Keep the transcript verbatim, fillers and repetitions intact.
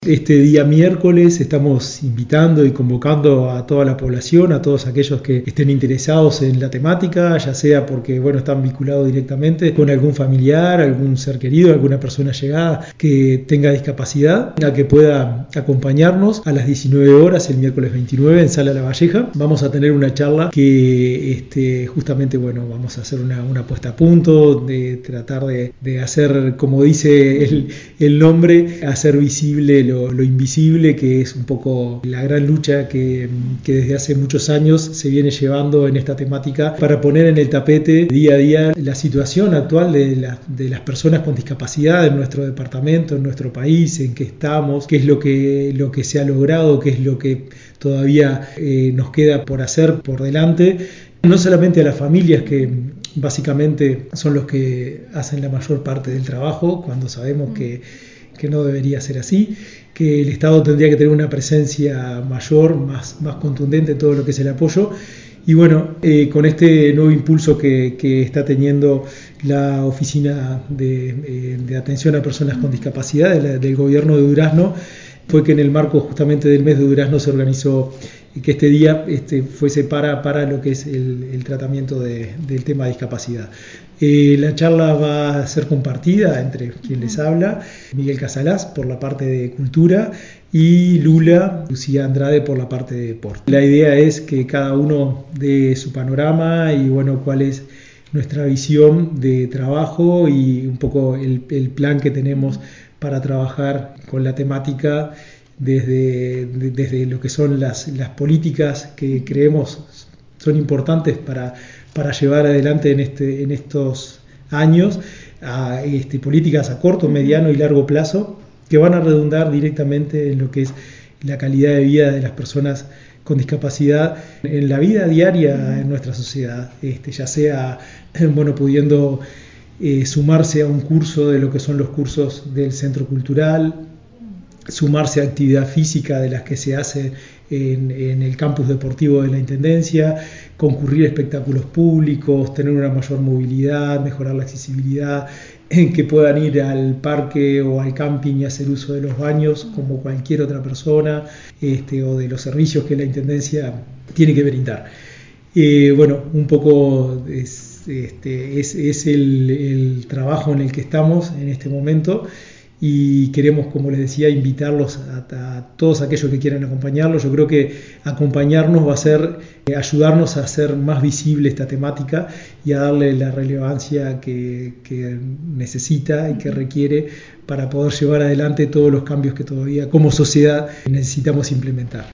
Este día miércoles estamos invitando y convocando a toda la población, a todos aquellos que estén interesados en la temática, ya sea porque bueno, están vinculados directamente con algún familiar, algún ser querido, alguna persona llegada que tenga discapacidad, a que pueda acompañarnos a las diecinueve horas el miércoles veintinueve en Sala La Valleja. Vamos a tener una charla que este, justamente bueno, vamos a hacer una, una puesta a punto, de tratar de, de hacer, como dice el, el nombre, hacer visible Lo, lo invisible, que es un poco la gran lucha que, que desde hace muchos años se viene llevando en esta temática para poner en el tapete día a día la situación actual de, la, de las personas con discapacidad en nuestro departamento, en nuestro país, en qué estamos, qué es lo que, lo que se ha logrado, qué es lo que todavía eh, nos queda por hacer por delante, no solamente a las familias que básicamente son los que hacen la mayor parte del trabajo, cuando sabemos que, que no debería ser así, que el Estado tendría que tener una presencia mayor, más, más contundente en todo lo que es el apoyo. Y bueno, eh, con este nuevo impulso que, que está teniendo la Oficina de, eh, de Atención a Personas con Discapacidad de la, del Gobierno de Durazno, fue que en el marco justamente del mes de Durazno se organizó que este día este, fuese para, para lo que es el, el tratamiento de, del tema de discapacidad. Eh, la charla va a ser compartida entre quien les habla, Miguel Casalás por la parte de cultura y Lula, Lucía Andrade por la parte de deporte. La idea es que cada uno dé su panorama y bueno, cuál es nuestra visión de trabajo y un poco el, el plan que tenemos para trabajar con la temática desde, de, desde lo que son las, las políticas que creemos son importantes para, para llevar adelante en, este, en estos años, a, este, políticas a corto, mediano y largo plazo que van a redundar directamente en lo que es la calidad de vida de las personas con discapacidad en la vida diaria en nuestra sociedad, este, ya sea bueno, pudiendo eh, sumarse a un curso de lo que son los cursos del Centro Cultural, sumarse a actividad física de las que se hace en, en el campus deportivo de la Intendencia, concurrir a espectáculos públicos, tener una mayor movilidad, mejorar la accesibilidad, en que puedan ir al parque o al camping y hacer uso de los baños como cualquier otra persona, este, o de los servicios que la Intendencia tiene que brindar. Eh, bueno, un poco es, este, es, es el, el trabajo en el que estamos en este momento. Y queremos, como les decía, invitarlos a, a todos aquellos que quieran acompañarlos. Yo creo que acompañarnos va a ser eh, ayudarnos a hacer más visible esta temática y a darle la relevancia que, que necesita y que requiere para poder llevar adelante todos los cambios que todavía como sociedad necesitamos implementar.